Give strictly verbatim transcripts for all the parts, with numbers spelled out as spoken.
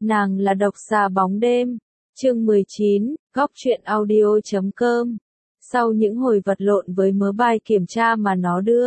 Nàng là độc xà bóng đêm. Chương mười chín, góc truyện audio chấm com. Sau những hồi vật lộn với mớ bài kiểm tra mà nó đưa,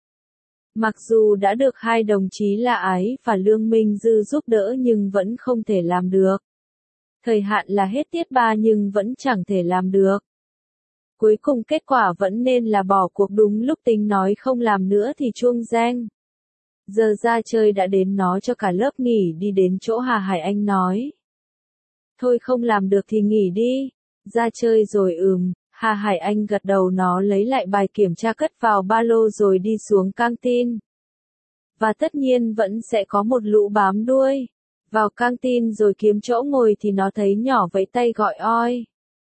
mặc dù đã được hai đồng chí là Ái và Lương Minh Dư giúp đỡ nhưng vẫn không thể làm được. Thời hạn là hết tiết ba nhưng vẫn chẳng thể làm được. Cuối cùng kết quả vẫn nên là bỏ cuộc đúng lúc tính nói không làm nữa thì chuông reng. Giờ ra chơi đã đến, nó cho cả lớp nghỉ đi đến chỗ Hà Hải Anh nói. Thôi không làm được thì nghỉ đi. Ra chơi rồi ừm, Hà Hải Anh gật đầu, nó lấy lại bài kiểm tra cất vào ba lô rồi đi xuống căng tin. Và tất nhiên vẫn sẽ có một lũ bám đuôi. Vào căng tin rồi kiếm chỗ ngồi thì nó thấy nhỏ vẫy tay gọi oi.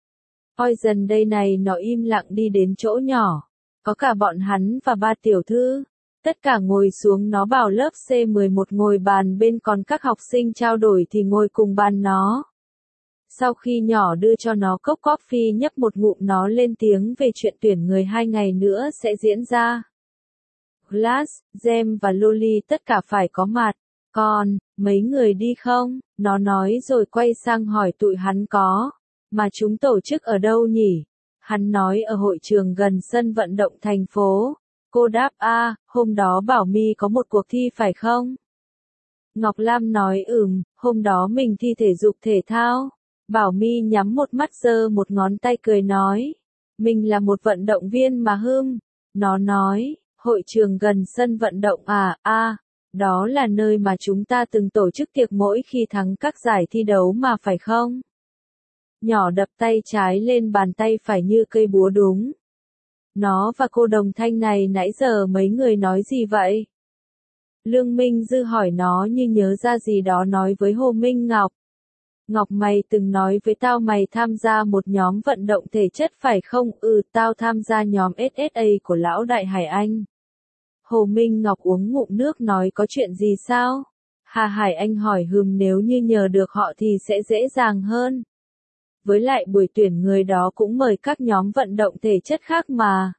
Oi dần đây này, nó im lặng đi đến chỗ nhỏ. Có cả bọn hắn và ba tiểu thư. Tất cả ngồi xuống, nó bảo lớp C mười một ngồi bàn bên, còn các học sinh trao đổi thì ngồi cùng bàn nó. Sau khi nhỏ đưa cho nó cốc coffee nhấp một ngụm, nó lên tiếng về chuyện tuyển người hai ngày nữa sẽ diễn ra. Glass, Gem và Loli tất cả phải có mặt. Còn, mấy người đi không? Nó nói rồi quay sang hỏi tụi hắn có. Mà chúng tổ chức ở đâu nhỉ? Hắn nói ở hội trường gần sân vận động thành phố. Cô đáp a, hôm đó Bảo My có một cuộc thi phải không? Ngọc Lam nói ừm, hôm đó mình thi thể dục thể thao. Bảo My nhắm một mắt giơ một ngón tay cười nói. Mình là một vận động viên mà hưm. Nó nói, hội trường gần sân vận động à, a, đó là nơi mà chúng ta từng tổ chức tiệc mỗi khi thắng các giải thi đấu mà phải không? Nhỏ đập tay trái lên bàn tay phải như cây búa đúng. Nó và cô đồng thanh này nãy giờ mấy người nói gì vậy? Lương Minh Dư hỏi nó như nhớ ra gì đó, nói với Hồ Minh Ngọc. Ngọc, mày từng nói với tao mày tham gia một nhóm vận động thể chất phải không? Ừ, tao tham gia nhóm ét ét a của lão đại Hải Anh. Hồ Minh Ngọc uống ngụm nước nói có chuyện gì sao? Hà Hải Anh hỏi hừm, nếu như nhờ được họ thì sẽ dễ dàng hơn. Với lại buổi tuyển người đó cũng mời các nhóm vận động thể chất khác mà.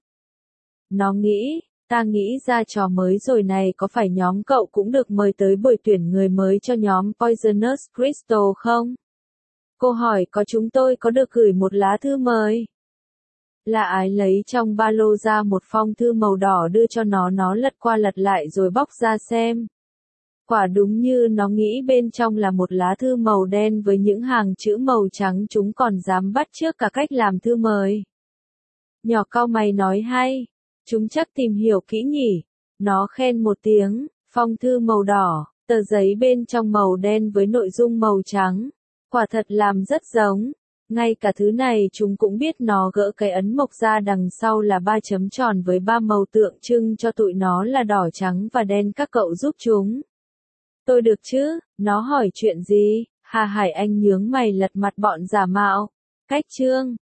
Nó nghĩ, ta nghĩ ra trò mới rồi này, có phải nhóm cậu cũng được mời tới buổi tuyển người mới cho nhóm Poisonous Crystal không? Cô hỏi có chúng tôi có được gửi một lá thư mời. Là Ái lấy trong ba lô ra một phong thư màu đỏ đưa cho nó, nó lật qua lật lại rồi bóc ra xem. Quả đúng như nó nghĩ, bên trong là một lá thư màu đen với những hàng chữ màu trắng, chúng còn dám bắt chước cả cách làm thư mời. Nhỏ cau mày nói hay, chúng chắc tìm hiểu kỹ nhỉ. Nó khen một tiếng, phong thư màu đỏ, tờ giấy bên trong màu đen với nội dung màu trắng. Quả thật làm rất giống. Ngay cả thứ này chúng cũng biết. Nó gỡ cái ấn mộc ra, đằng sau là ba chấm tròn với ba màu tượng trưng cho tụi nó là đỏ, trắng và đen. Các cậu giúp chúng. Tôi được chứ? Nó hỏi chuyện gì? Hà Hải Anh nhướng mày lật mặt bọn giả mạo. Cách chương.